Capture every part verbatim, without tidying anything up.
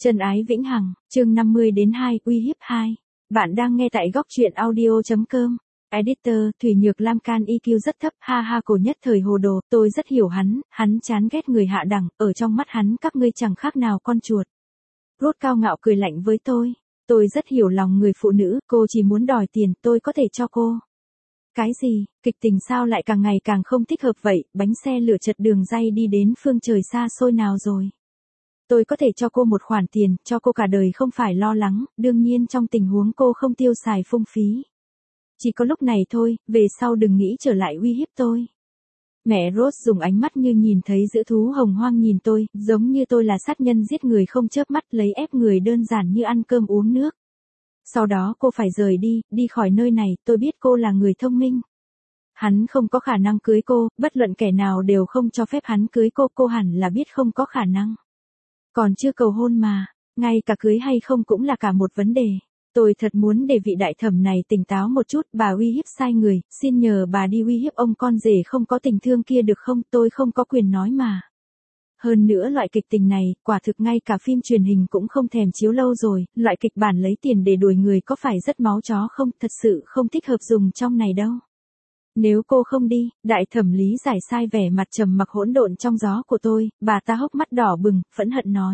Chân ái vĩnh hằng, chương năm mươi đến hai, uy hiếp hai. Bạn đang nghe tại góc truyện audio chấm com. Editor, Thủy Nhược Lam can i kiu rất thấp, ha ha cổ nhất thời hồ đồ, tôi rất hiểu hắn, hắn chán ghét người hạ đẳng, ở trong mắt hắn các ngươi chẳng khác nào con chuột. Rốt cao ngạo cười lạnh với tôi, tôi rất hiểu lòng người phụ nữ, cô chỉ muốn đòi tiền, tôi có thể cho cô. Cái gì, kịch tình sao lại càng ngày càng không thích hợp vậy, bánh xe lửa chật đường ray đi đến phương trời xa xôi nào rồi. Tôi có thể cho cô một khoản tiền, cho cô cả đời không phải lo lắng, đương nhiên trong tình huống cô không tiêu xài phung phí. Chỉ có lúc này thôi, về sau đừng nghĩ trở lại uy hiếp tôi. Mẹ Rose dùng ánh mắt như nhìn thấy dữ thú hồng hoang nhìn tôi, giống như tôi là sát nhân giết người không chớp mắt lấy ép người đơn giản như ăn cơm uống nước. Sau đó cô phải rời đi, đi khỏi nơi này, tôi biết cô là người thông minh. Hắn không có khả năng cưới cô, bất luận kẻ nào đều không cho phép hắn cưới cô, cô hẳn là biết không có khả năng. Còn chưa cầu hôn mà, ngay cả cưới hay không cũng là cả một vấn đề. Tôi thật muốn để vị đại thẩm này tỉnh táo một chút, bà uy hiếp sai người, xin nhờ bà đi uy hiếp ông con rể không có tình thương kia được không, tôi không có quyền nói mà. Hơn nữa loại kịch tình này, quả thực ngay cả phim truyền hình cũng không thèm chiếu lâu rồi, loại kịch bản lấy tiền để đuổi người có phải rất máu chó không, thật sự không thích hợp dùng trong này đâu. Nếu cô không đi, đại thẩm Lý Giải sai vẻ mặt trầm mặc hỗn độn trong gió của tôi, bà ta hốc mắt đỏ bừng, phẫn hận nói.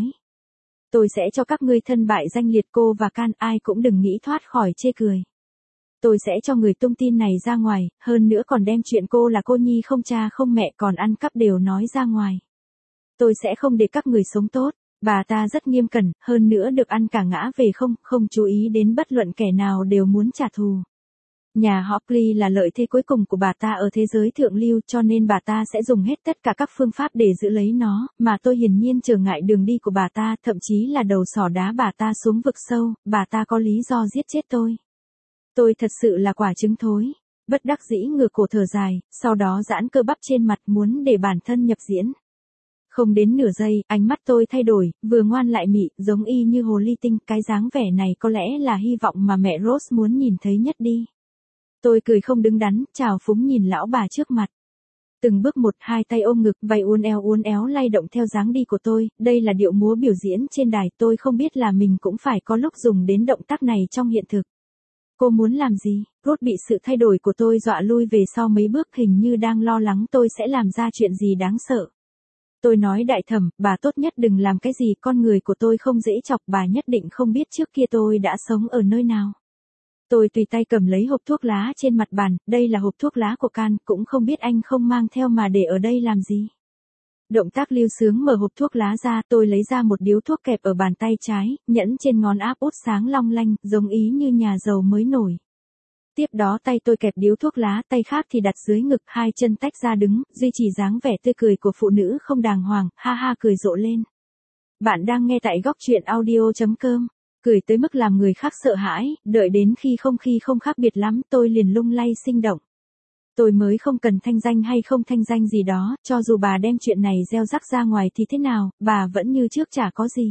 Tôi sẽ cho các ngươi thân bại danh liệt, cô và can, ai cũng đừng nghĩ thoát khỏi chê cười. Tôi sẽ cho người tung tin này ra ngoài, hơn nữa còn đem chuyện cô là cô nhi không cha không mẹ còn ăn cắp đều nói ra ngoài. Tôi sẽ không để các người sống tốt, bà ta rất nghiêm cẩn, hơn nữa được ăn cả ngã về không, không chú ý đến bất luận kẻ nào đều muốn trả thù. Nhà họ Clee là lợi thế cuối cùng của bà ta ở thế giới thượng lưu cho nên bà ta sẽ dùng hết tất cả các phương pháp để giữ lấy nó, mà tôi hiển nhiên trở ngại đường đi của bà ta, thậm chí là đầu sỏ đá bà ta xuống vực sâu, bà ta có lý do giết chết tôi. Tôi thật sự là quả trứng thối, bất đắc dĩ ngửa cổ thở dài, sau đó giãn cơ bắp trên mặt muốn để bản thân nhập diễn. Không đến nửa giây, ánh mắt tôi thay đổi, vừa ngoan lại mị, giống y như hồ ly tinh, cái dáng vẻ này có lẽ là hy vọng mà mẹ Rose muốn nhìn thấy nhất đi. Tôi cười không đứng đắn, chào phúng nhìn lão bà trước mặt. Từng bước một, hai tay ôm ngực, vai uốn éo uốn éo lay động theo dáng đi của tôi, đây là điệu múa biểu diễn trên đài, tôi không biết là mình cũng phải có lúc dùng đến động tác này trong hiện thực. Cô muốn làm gì? Rốt bị sự thay đổi của tôi dọa lui về sau mấy bước, hình như đang lo lắng tôi sẽ làm ra chuyện gì đáng sợ. Tôi nói đại thẩm, bà tốt nhất đừng làm cái gì, con người của tôi không dễ chọc, bà nhất định không biết trước kia tôi đã sống ở nơi nào. Tôi tùy tay cầm lấy hộp thuốc lá trên mặt bàn, đây là hộp thuốc lá của can, cũng không biết anh không mang theo mà để ở đây làm gì. Động tác lưu sướng mở hộp thuốc lá ra, tôi lấy ra một điếu thuốc kẹp ở bàn tay trái, nhẫn trên ngón áp út sáng long lanh, giống ý như nhà giàu mới nổi. Tiếp đó tay tôi kẹp điếu thuốc lá, tay khác thì đặt dưới ngực, hai chân tách ra đứng, duy trì dáng vẻ tươi cười của phụ nữ không đàng hoàng, ha ha cười rộ lên. Bạn đang nghe tại góc truyện audio chấm com. Cười tới mức làm người khác sợ hãi, đợi đến khi không khi không khác biệt lắm, tôi liền lung lay sinh động. Tôi mới không cần thanh danh hay không thanh danh gì đó, cho dù bà đem chuyện này gieo rắc ra ngoài thì thế nào, bà vẫn như trước chả có gì.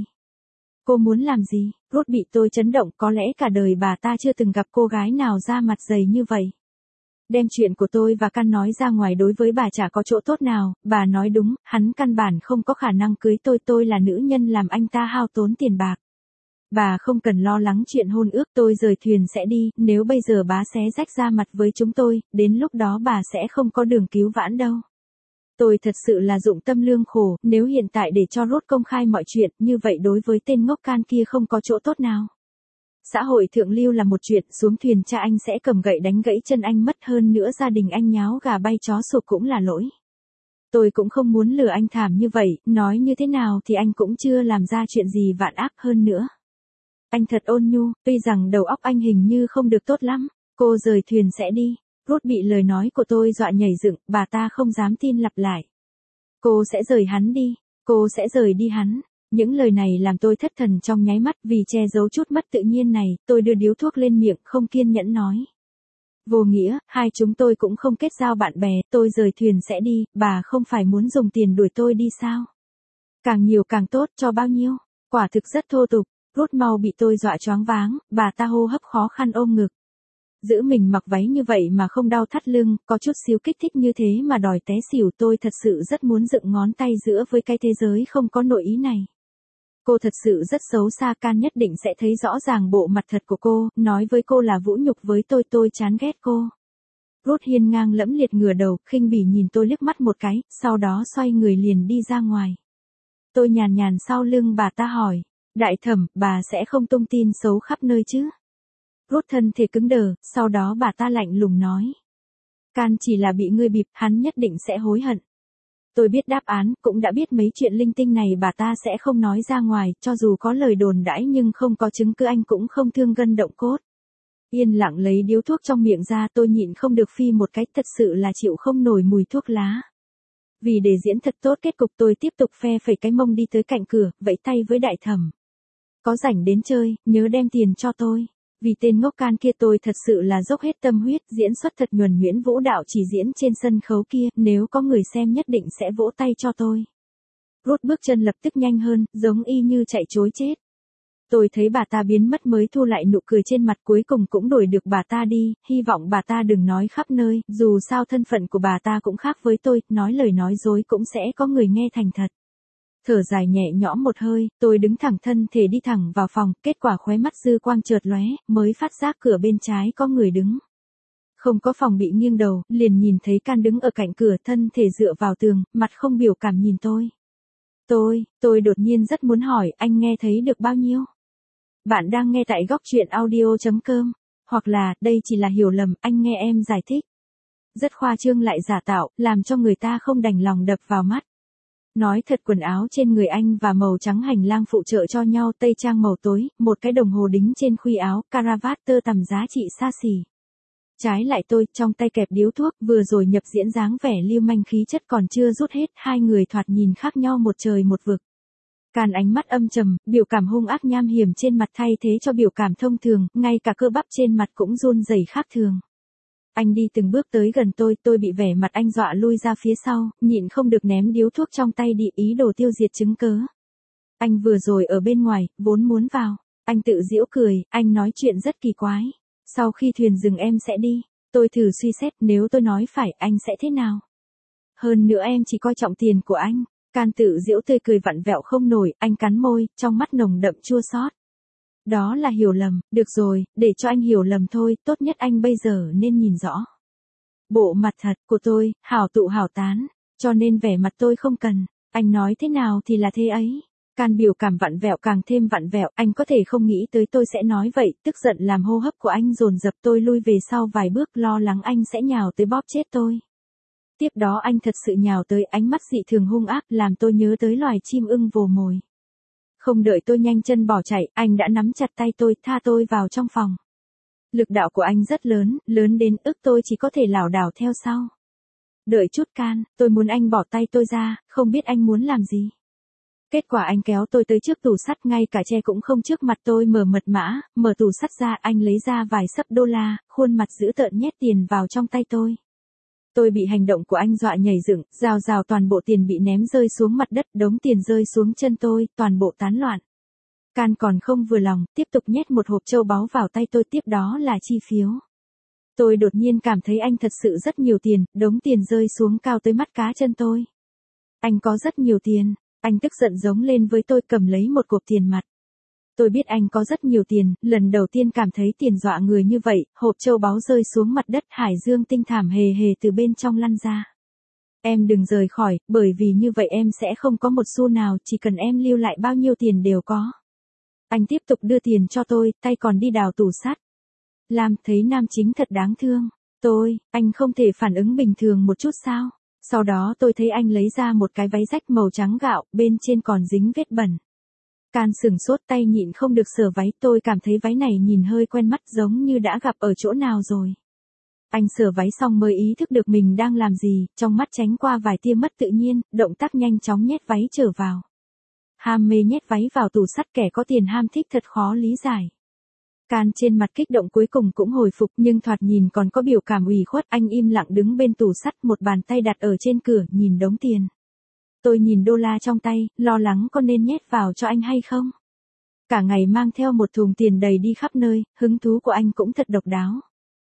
Cô muốn làm gì? Rốt bị tôi chấn động, có lẽ cả đời bà ta chưa từng gặp cô gái nào da mặt dày như vậy. Đem chuyện của tôi và căn nói ra ngoài đối với bà chả có chỗ tốt nào, bà nói đúng, hắn căn bản không có khả năng cưới tôi, tôi là nữ nhân làm anh ta hao tốn tiền bạc. Bà không cần lo lắng chuyện hôn ước, tôi rời thuyền sẽ đi, nếu bây giờ bà xé rách ra mặt với chúng tôi, đến lúc đó bà sẽ không có đường cứu vãn đâu. Tôi thật sự là dụng tâm lương khổ, nếu hiện tại để cho Rốt công khai mọi chuyện, như vậy đối với tên ngốc can kia không có chỗ tốt nào. Xã hội thượng lưu là một chuyện, xuống thuyền cha anh sẽ cầm gậy đánh gãy chân anh mất, hơn nữa gia đình anh nháo gà bay chó sụp cũng là lỗi. Tôi cũng không muốn lừa anh thảm như vậy, nói như thế nào thì anh cũng chưa làm ra chuyện gì vạn ác hơn nữa. Anh thật ôn nhu, tuy rằng đầu óc anh hình như không được tốt lắm. Cô rời thuyền sẽ đi. Rốt bị lời nói của tôi dọa nhảy dựng, bà ta không dám tin lặp lại. Cô sẽ rời hắn đi, cô sẽ rời đi hắn. Những lời này làm tôi thất thần trong nháy mắt, vì che giấu chút mất tự nhiên này, tôi đưa điếu thuốc lên miệng, không kiên nhẫn nói. Vô nghĩa, hai chúng tôi cũng không kết giao bạn bè, tôi rời thuyền sẽ đi, bà không phải muốn dùng tiền đuổi tôi đi sao? Càng nhiều càng tốt, cho bao nhiêu? Quả thực rất thô tục. Rốt mau bị tôi dọa choáng váng, bà ta hô hấp khó khăn ôm ngực. Giữ mình mặc váy như vậy mà không đau thắt lưng, có chút xíu kích thích như thế mà đòi té xỉu, tôi thật sự rất muốn dựng ngón tay giữa với cái thế giới không có nội ý này. Cô thật sự rất xấu xa, Can nhất định sẽ thấy rõ ràng bộ mặt thật của cô, nói với cô là vũ nhục với tôi, tôi chán ghét cô. Ruth hiên ngang lẫm liệt ngửa đầu, khinh bỉ nhìn tôi liếc mắt một cái, sau đó xoay người liền đi ra ngoài. Tôi nhàn nhàn sau lưng bà ta hỏi, đại thẩm, bà sẽ không tung tin xấu khắp nơi chứ? Ruth thân thể cứng đờ, sau đó bà ta lạnh lùng nói. Can chỉ là bị ngươi bịp, hắn nhất định sẽ hối hận. Tôi biết đáp án, cũng đã biết mấy chuyện linh tinh này bà ta sẽ không nói ra ngoài, cho dù có lời đồn đãi nhưng không có chứng cứ anh cũng không thương gân động cốt. Yên lặng lấy điếu thuốc trong miệng ra, tôi nhịn không được phi một cái, thật sự là chịu không nổi mùi thuốc lá. Vì để diễn thật tốt kết cục, tôi tiếp tục phe phẩy cái mông đi tới cạnh cửa, vẫy tay với đại thẩm. Có rảnh đến chơi, nhớ đem tiền cho tôi. Vì tên ngốc Can kia tôi thật sự là dốc hết tâm huyết, diễn xuất thật nhuần nhuyễn, vũ đạo chỉ diễn trên sân khấu kia, nếu có người xem nhất định sẽ vỗ tay cho tôi. Ruth bước chân lập tức nhanh hơn, giống y như chạy trối chết. Tôi thấy bà ta biến mất mới thu lại nụ cười trên mặt, cuối cùng cũng đuổi được bà ta đi, hy vọng bà ta đừng nói khắp nơi, dù sao thân phận của bà ta cũng khác với tôi, nói lời nói dối cũng sẽ có người nghe thành thật. Thở dài nhẹ nhõm một hơi, tôi đứng thẳng thân thể đi thẳng vào phòng, kết quả khóe mắt dư quang chợt lóe, mới phát giác cửa bên trái có người đứng. Không có phòng bị, nghiêng đầu, liền nhìn thấy Can đứng ở cạnh cửa, thân thể dựa vào tường, mặt không biểu cảm nhìn tôi. Tôi, tôi đột nhiên rất muốn hỏi, anh nghe thấy được bao nhiêu? Bạn đang nghe tại góc truyện audio chấm com, hoặc là, đây chỉ là hiểu lầm, anh nghe em giải thích. Rất khoa trương lại giả tạo, làm cho người ta không đành lòng đập vào mắt. Nói thật, quần áo trên người anh và màu trắng hành lang phụ trợ cho nhau, tây trang màu tối, một cái đồng hồ đính trên khuy áo, caravat tơ tằm giá trị xa xỉ. Trái lại tôi, trong tay kẹp điếu thuốc, vừa rồi nhập diễn dáng vẻ lưu manh, khí chất còn chưa rút hết, hai người thoạt nhìn khác nhau một trời một vực. Can ánh mắt âm trầm, biểu cảm hung ác nham hiểm trên mặt thay thế cho biểu cảm thông thường, ngay cả cơ bắp trên mặt cũng run rẩy khác thường. Anh đi từng bước tới gần tôi, tôi bị vẻ mặt anh dọa lui ra phía sau, nhịn không được ném điếu thuốc trong tay đi, ý đồ tiêu diệt chứng cớ. Anh vừa rồi ở bên ngoài, vốn muốn vào. Anh tự giễu cười, anh nói chuyện rất kỳ quái. Sau khi thuyền dừng em sẽ đi. Tôi thử suy xét, nếu tôi nói phải, anh sẽ thế nào? Hơn nữa em chỉ coi trọng tiền của anh. Can tự giễu tươi cười vặn vẹo không nổi, anh cắn môi, trong mắt nồng đậm chua xót. Đó là hiểu lầm, được rồi, để cho anh hiểu lầm thôi, tốt nhất anh bây giờ nên nhìn rõ. Bộ mặt thật của tôi, hảo tụ hảo tán, cho nên vẻ mặt tôi không cần, anh nói thế nào thì là thế ấy. Can biểu cảm vặn vẹo càng thêm vặn vẹo, anh có thể không nghĩ tới tôi sẽ nói vậy, tức giận làm hô hấp của anh dồn dập, tôi lui về sau vài bước, lo lắng anh sẽ nhào tới bóp chết tôi. Tiếp đó anh thật sự nhào tới, ánh mắt dị thường hung ác, làm tôi nhớ tới loài chim ưng vồ mồi. Không đợi tôi nhanh chân bỏ chạy, anh đã nắm chặt tay tôi, tha tôi vào trong phòng. Lực đạo của anh rất lớn, lớn đến ức tôi chỉ có thể lảo đảo theo sau. Đợi chút Can, tôi muốn anh bỏ tay tôi ra, không biết anh muốn làm gì. Kết quả anh kéo tôi tới trước tủ sắt, ngay cả che cũng không, trước mặt tôi mở mật mã, mở tủ sắt ra, anh lấy ra vài xấp đô la, khuôn mặt dữ tợn nhét tiền vào trong tay tôi. Tôi bị hành động của anh dọa nhảy dựng, rào rào toàn bộ tiền bị ném rơi xuống mặt đất, đống tiền rơi xuống chân tôi, toàn bộ tán loạn. Can còn không vừa lòng, tiếp tục nhét một hộp châu báu vào tay tôi, tiếp đó là chi phiếu. Tôi đột nhiên cảm thấy anh thật sự rất nhiều tiền, đống tiền rơi xuống cao tới mắt cá chân tôi. Anh có rất nhiều tiền, anh tức giận giống lên với tôi, cầm lấy một cục tiền mặt. Tôi biết anh có rất nhiều tiền, lần đầu tiên cảm thấy tiền dọa người như vậy, hộp châu báu rơi xuống mặt đất, hải dương tinh thảm hề hề từ bên trong lăn ra. Em đừng rời khỏi, bởi vì như vậy em sẽ không có một xu nào, chỉ cần em lưu lại bao nhiêu tiền đều có. Anh tiếp tục đưa tiền cho tôi, tay còn đi đào tủ sắt. Lam, thấy nam chính thật đáng thương. Tôi, anh không thể phản ứng bình thường một chút sao? Sau đó tôi thấy anh lấy ra một cái váy rách màu trắng gạo, bên trên còn dính vết bẩn. Can sừng sốt, tay nhịn không được sờ váy, tôi cảm thấy váy này nhìn hơi quen mắt, giống như đã gặp ở chỗ nào rồi. Anh sờ váy xong mới ý thức được mình đang làm gì, trong mắt tránh qua vài tia mất tự nhiên, động tác nhanh chóng nhét váy trở vào. Ham mê nhét váy vào tủ sắt, kẻ có tiền ham thích thật khó lý giải. Can trên mặt kích động cuối cùng cũng hồi phục, nhưng thoạt nhìn còn có biểu cảm ủy khuất, anh im lặng đứng bên tủ sắt, một bàn tay đặt ở trên cửa, nhìn đống tiền. Tôi nhìn đô la trong tay, lo lắng có nên nhét vào cho anh hay không. Cả ngày mang theo một thùng tiền đầy đi khắp nơi, hứng thú của anh cũng thật độc đáo.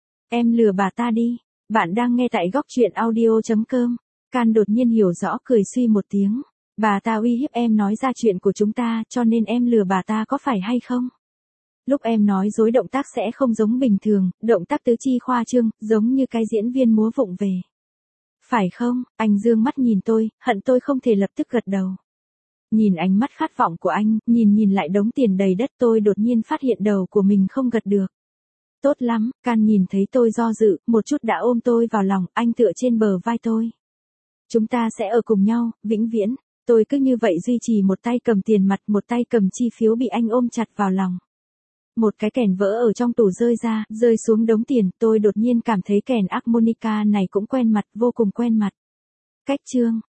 Em lừa bà ta đi. Bạn đang nghe tại góc truyện audio chấm com. Can đột nhiên hiểu rõ, cười suy một tiếng. Bà ta uy hiếp em nói ra chuyện của chúng ta cho nên em lừa bà ta có phải hay không? Lúc em nói dối động tác sẽ không giống bình thường, động tác tứ chi khoa trương, giống như cái diễn viên múa vụng về. Phải không? Anh dương mắt nhìn tôi, hận tôi không thể lập tức gật đầu. Nhìn ánh mắt khát vọng của anh, nhìn nhìn lại đống tiền đầy đất, tôi đột nhiên phát hiện đầu của mình không gật được. Tốt lắm, Can nhìn thấy tôi do dự, một chút đã ôm tôi vào lòng, anh tựa trên bờ vai tôi. Chúng ta sẽ ở cùng nhau, vĩnh viễn. Tôi cứ như vậy duy trì một tay cầm tiền mặt, một tay cầm chi phiếu bị anh ôm chặt vào lòng. Một cái kèn vỡ ở trong tủ rơi ra, rơi xuống đống tiền, tôi đột nhiên cảm thấy kèn harmonica này cũng quen mặt, vô cùng quen mặt. Cách chương